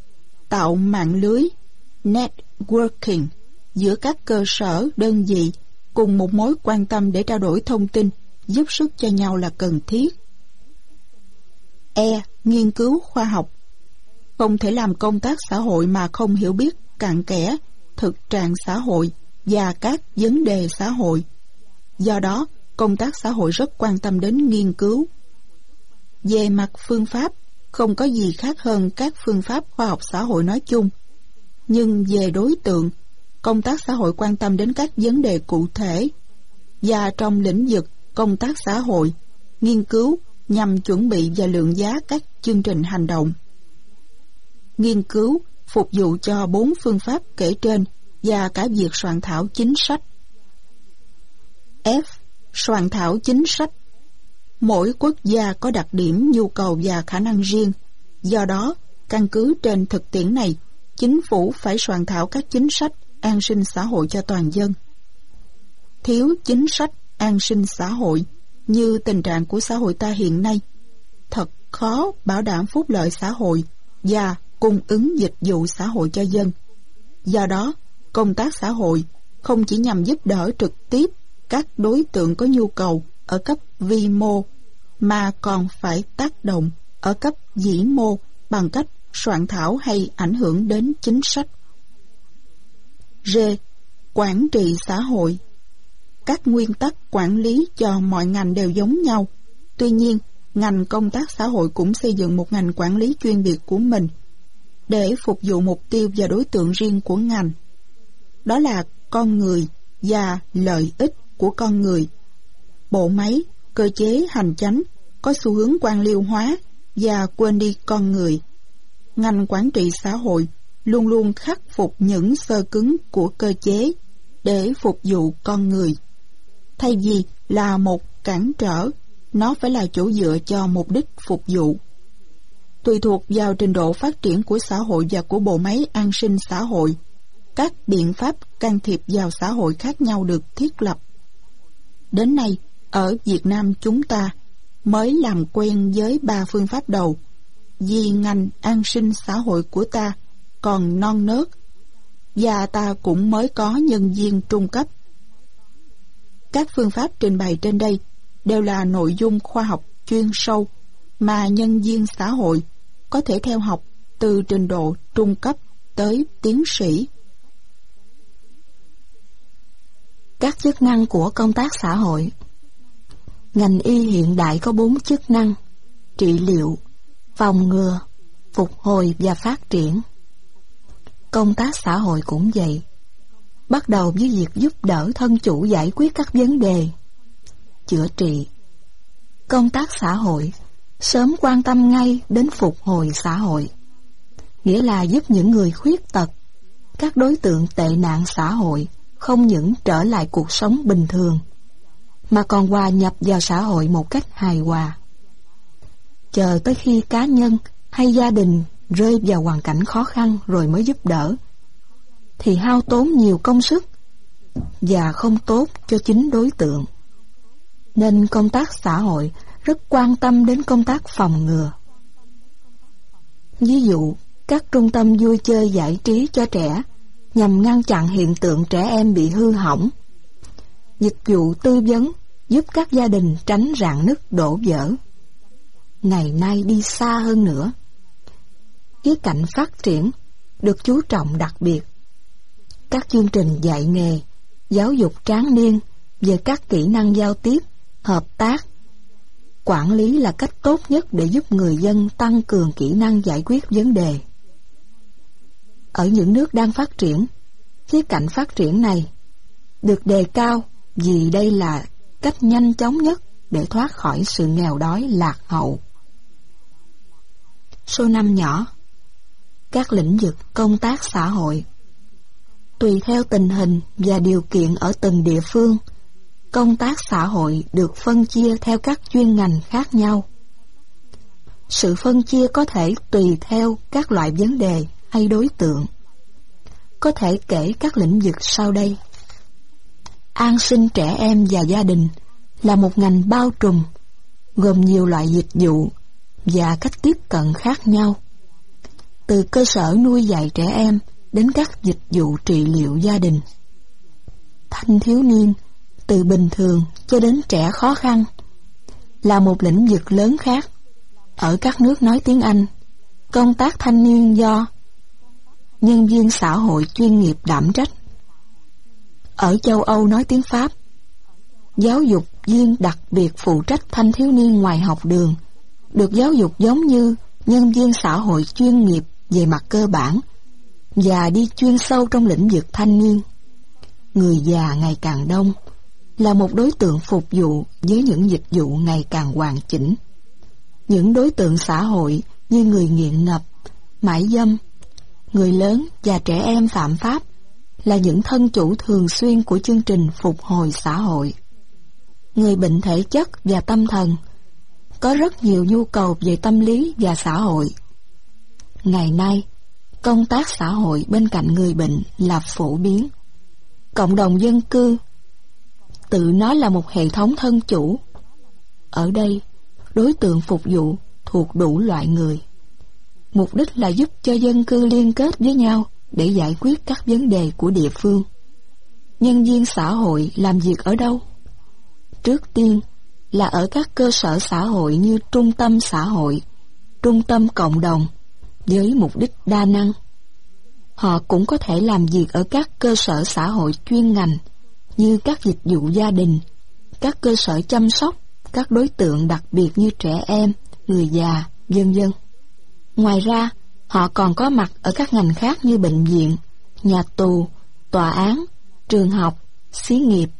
tạo mạng lưới networking giữa các cơ sở, đơn vị cùng một mối quan tâm để trao đổi thông tin, giúp sức cho nhau là cần thiết. E. Nghiên cứu khoa học. Không thể làm công tác xã hội mà không hiểu biết cặn kẽ thực trạng xã hội và các vấn đề xã hội. Do đó, công tác xã hội rất quan tâm đến nghiên cứu. Về mặt phương pháp, không có gì khác hơn các phương pháp khoa học xã hội nói chung. Nhưng về đối tượng, công tác xã hội quan tâm đến các vấn đề cụ thể. Và trong lĩnh vực công tác xã hội, nghiên cứu nhằm chuẩn bị và lượng giá các chương trình hành động. Nghiên cứu phục vụ cho bốn phương pháp kể trên và cả việc soạn thảo chính sách. F. Soạn thảo chính sách. Mỗi quốc gia có đặc điểm, nhu cầu và khả năng riêng. Do đó, căn cứ trên thực tiễn này, chính phủ phải soạn thảo các chính sách an sinh xã hội cho toàn dân. Thiếu chính sách an sinh xã hội như tình trạng của xã hội ta hiện nay, thật khó bảo đảm phúc lợi xã hội và cung ứng dịch vụ xã hội cho dân. Do đó, công tác xã hội không chỉ nhằm giúp đỡ trực tiếp các đối tượng có nhu cầu ở cấp vi mô, mà còn phải tác động ở cấp vĩ mô bằng cách soạn thảo hay ảnh hưởng đến chính sách. G. Quản trị xã hội. Các nguyên tắc quản lý cho mọi ngành đều giống nhau. Tuy nhiên, ngành công tác xã hội cũng xây dựng một ngành quản lý chuyên biệt của mình để phục vụ mục tiêu và đối tượng riêng của ngành. Đó là con người và lợi ích của con người. Bộ máy, cơ chế hành chánh có xu hướng quan liêu hóa và quên đi con người. Ngành quản trị xã hội luôn luôn khắc phục những xơ cứng của cơ chế để phục vụ con người. Thay vì là một cản trở, nó phải là chỗ dựa cho mục đích phục vụ. Tùy thuộc vào trình độ phát triển của xã hội và của bộ máy an sinh xã hội, các biện pháp can thiệp vào xã hội khác nhau được thiết lập. Đến nay, ở Việt Nam chúng ta mới làm quen với ba phương pháp đầu, vì ngành an sinh xã hội của ta còn non nớt, và ta cũng mới có nhân viên trung cấp. Các phương pháp trình bày trên đây đều là nội dung khoa học chuyên sâu mà nhân viên xã hội có thể theo học từ trình độ trung cấp tới tiến sĩ. Các chức năng của công tác xã hội. Ngành y hiện đại có bốn chức năng: trị liệu, phòng ngừa, phục hồi và phát triển. Công tác xã hội cũng vậy, bắt đầu với việc giúp đỡ thân chủ giải quyết các vấn đề, chữa trị. Công tác xã hội sớm quan tâm ngay đến phục hồi xã hội, nghĩa là giúp những người khuyết tật, các đối tượng tệ nạn xã hội không những trở lại cuộc sống bình thường, mà còn hòa nhập vào xã hội một cách hài hòa. Chờ tới khi cá nhân hay gia đình rơi vào hoàn cảnh khó khăn rồi mới giúp đỡ, thì hao tốn nhiều công sức và không tốt cho chính đối tượng. Nên công tác xã hội rất quan tâm đến công tác phòng ngừa. Ví dụ, các trung tâm vui chơi giải trí cho trẻ nhằm ngăn chặn hiện tượng trẻ em bị hư hỏng. Dịch vụ tư vấn giúp các gia đình tránh rạn nứt đổ vỡ. Ngày nay đi xa hơn nữa, khía cạnh phát triển được chú trọng đặc biệt. Các chương trình dạy nghề, giáo dục tráng niên về các kỹ năng giao tiếp, hợp tác, quản lý là cách tốt nhất để giúp người dân tăng cường kỹ năng giải quyết vấn đề. Ở những nước đang phát triển, khía cạnh phát triển này được đề cao vì đây là cách nhanh chóng nhất để thoát khỏi sự nghèo đói lạc hậu. Số năm nhỏ. Các lĩnh vực công tác xã hội. Tùy theo tình hình và điều kiện ở từng địa phương, công tác xã hội được phân chia theo các chuyên ngành khác nhau. Sự phân chia có thể tùy theo các loại vấn đề hay đối tượng. Có thể kể các lĩnh vực sau đây. An sinh trẻ em và gia đình là một ngành bao trùm, gồm nhiều loại dịch vụ và cách tiếp cận khác nhau. từ cơ sở nuôi dạy trẻ em đến các dịch vụ trị liệu gia đình. Thanh thiếu niên, từ bình thường cho đến trẻ khó khăn, là một lĩnh vực lớn khác. Ở các nước nói tiếng Anh, công tác thanh niên do nhân viên xã hội chuyên nghiệp đảm trách. Ở châu Âu nói tiếng Pháp, giáo dục viên đặc biệt phụ trách thanh thiếu niên ngoài học đường, được giáo dục giống như nhân viên xã hội chuyên nghiệp về mặt cơ bản và đi chuyên sâu trong lĩnh vực thanh niên. Người già ngày càng đông, là một đối tượng phục vụ với những dịch vụ ngày càng hoàn chỉnh. Những đối tượng xã hội như người nghiện ngập, mại dâm, người lớn và trẻ em phạm pháp là những thân chủ thường xuyên của chương trình phục hồi xã hội. Người bệnh thể chất và tâm thần có rất nhiều nhu cầu về tâm lý và xã hội. Ngày nay, công tác xã hội bên cạnh người bệnh là phổ biến. Cộng đồng dân cư tự nó là một hệ thống thân chủ. Ở đây, đối tượng phục vụ thuộc đủ loại người. Mục đích là giúp cho dân cư liên kết với nhau để giải quyết các vấn đề của địa phương. Nhân viên xã hội làm việc ở đâu? Trước tiên là ở các cơ sở xã hội như trung tâm xã hội, trung tâm cộng đồng, với mục đích đa năng. Họ cũng có thể làm việc ở các cơ sở xã hội chuyên ngành như các dịch vụ gia đình, các cơ sở chăm sóc các đối tượng đặc biệt như trẻ em, người già, vân vân. Ngoài ra, họ còn có mặt ở các ngành khác như bệnh viện, nhà tù, tòa án, trường học, xí nghiệp.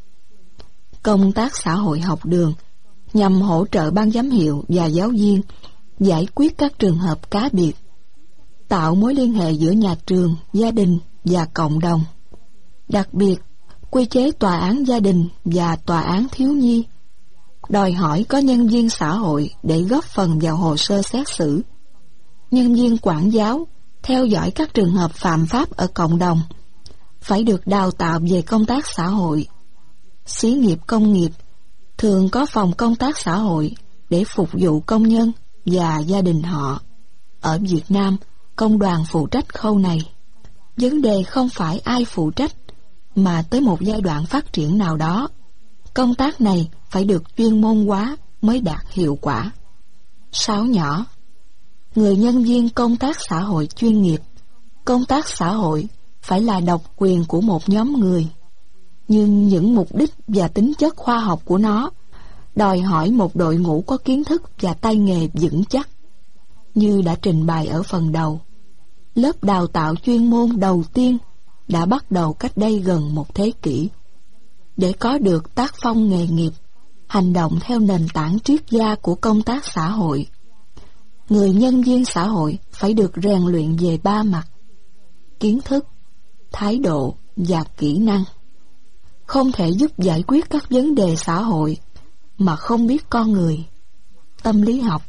Công tác xã hội học đường nhằm hỗ trợ ban giám hiệu và giáo viên giải quyết các trường hợp cá biệt, tạo mối liên hệ giữa nhà trường, gia đình và cộng đồng. Đặc biệt, quy chế tòa án gia đình và tòa án thiếu nhi đòi hỏi có nhân viên xã hội để góp phần vào hồ sơ xét xử. Nhân viên quản giáo theo dõi các trường hợp phạm pháp ở cộng đồng phải được đào tạo về công tác xã hội. Xí nghiệp công nghiệp thường có phòng công tác xã hội để phục vụ công nhân và gia đình họ. Ở Việt Nam, công đoàn phụ trách khâu này. Vấn đề không phải ai phụ trách, mà tới một giai đoạn phát triển nào đó, công tác này phải được chuyên môn hóa mới đạt hiệu quả. Sáu nhỏ. Người nhân viên công tác xã hội chuyên nghiệp, công tác xã hội phải là độc quyền của một nhóm người, nhưng những mục đích và tính chất khoa học của nó đòi hỏi một đội ngũ có kiến thức và tay nghề vững chắc. Như đã trình bày ở phần đầu, lớp đào tạo chuyên môn đầu tiên đã bắt đầu cách đây gần một thế kỷ. Để có được tác phong nghề nghiệp, hành động theo nền tảng triết gia của công tác xã hội, người nhân viên xã hội phải được rèn luyện về ba mặt: kiến thức, thái độ và kỹ năng. Không thể giúp giải quyết các vấn đề xã hội mà không biết con người, tâm lý học,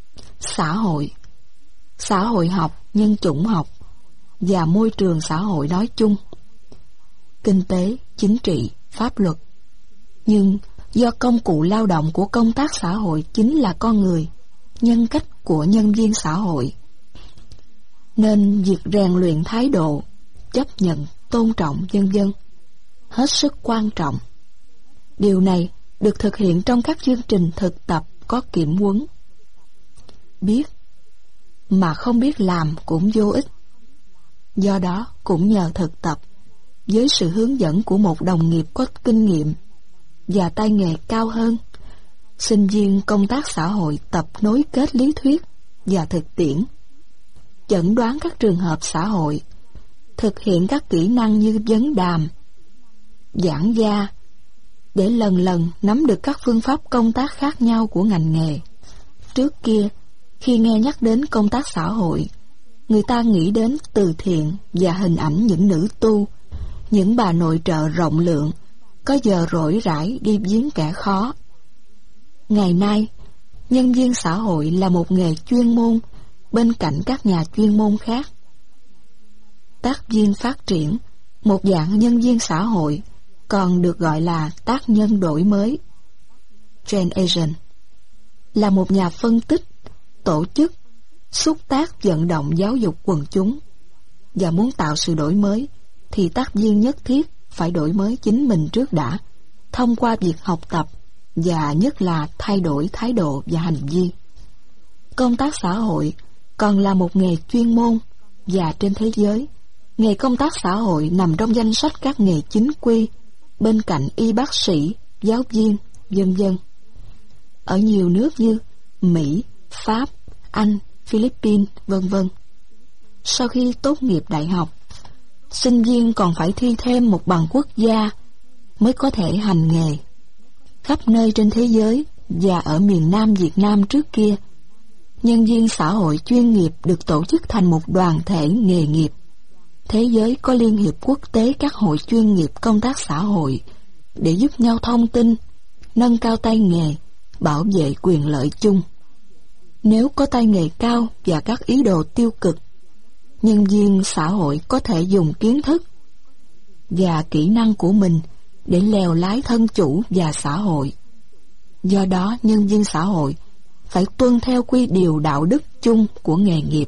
xã hội, xã hội học, nhân chủng học và môi trường xã hội nói chung, kinh tế, chính trị, pháp luật. Nhưng do công cụ lao động của công tác xã hội chính là con người, nhân cách của nhân viên xã hội, nên việc rèn luyện thái độ, chấp nhận, tôn trọng vân vân hết sức quan trọng. Điều này được thực hiện trong các chương trình thực tập có kiểm huấn. Biết mà không biết làm cũng vô ích. Do đó, cũng nhờ thực tập, với sự hướng dẫn của một đồng nghiệp có kinh nghiệm và tay nghề cao hơn, sinh viên công tác xã hội tập nối kết lý thuyết và thực tiễn, chẩn đoán các trường hợp xã hội, thực hiện các kỹ năng như vấn đàm, giảng gia, để lần lần nắm được các phương pháp công tác khác nhau của ngành nghề. Trước kia, khi nghe nhắc đến công tác xã hội, người ta nghĩ đến từ thiện và hình ảnh những nữ tu, những bà nội trợ rộng lượng, có giờ rỗi rãi đi viếng kẻ khó. Ngày nay, nhân viên xã hội là một nghề chuyên môn bên cạnh các nhà chuyên môn khác. Tác viên phát triển, một dạng nhân viên xã hội, còn được gọi là tác nhân đổi mới, Change Agent, là một nhà phân tích, tổ chức, xúc tác vận động giáo dục quần chúng. Và muốn tạo sự đổi mới thì tác viên nhất thiết phải đổi mới chính mình trước đã, thông qua việc học tập và nhất là thay đổi thái độ và hành vi. Công tác xã hội còn là một nghề chuyên môn, và trên thế giới, nghề công tác xã hội nằm trong danh sách các nghề chính quy bên cạnh y bác sĩ, giáo viên, vân vân. Ở nhiều nước như Mỹ, Pháp, Anh, Philippines, vân vân, sau khi tốt nghiệp đại học, sinh viên còn phải thi thêm một bằng quốc gia mới có thể hành nghề. Khắp nơi trên thế giới và ở miền Nam Việt Nam trước kia, nhân viên xã hội chuyên nghiệp được tổ chức thành một đoàn thể nghề nghiệp. Thế giới có Liên hiệp quốc tế các hội chuyên nghiệp công tác xã hội để giúp nhau thông tin, nâng cao tay nghề, bảo vệ quyền lợi chung. Nếu có tay nghề cao và các ý đồ tiêu cực, nhân viên xã hội có thể dùng kiến thức và kỹ năng của mình để lèo lái thân chủ và xã hội. Do đó, nhân viên xã hội phải tuân theo quy điều đạo đức chung của nghề nghiệp.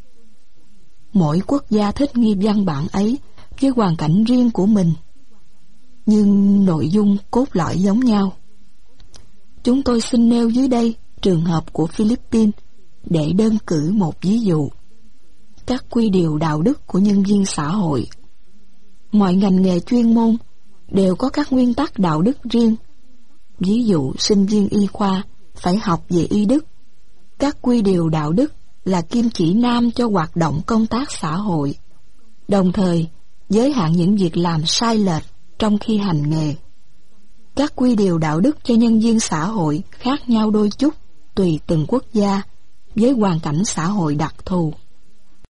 Mỗi quốc gia thích nghi văn bản ấy với hoàn cảnh riêng của mình, nhưng nội dung cốt lõi giống nhau. Chúng tôi xin nêu dưới đây trường hợp của Philippines để đơn cử một ví dụ. Các quy điều đạo đức của nhân viên xã hội. Mọi ngành nghề chuyên môn đều có các nguyên tắc đạo đức riêng. Ví dụ, sinh viên y khoa phải học về y đức. Các quy điều đạo đức là kim chỉ nam cho hoạt động công tác xã hội, đồng thời giới hạn những việc làm sai lệch trong khi hành nghề. Các quy điều đạo đức cho nhân viên xã hội khác nhau đôi chút tùy từng quốc gia với hoàn cảnh xã hội đặc thù.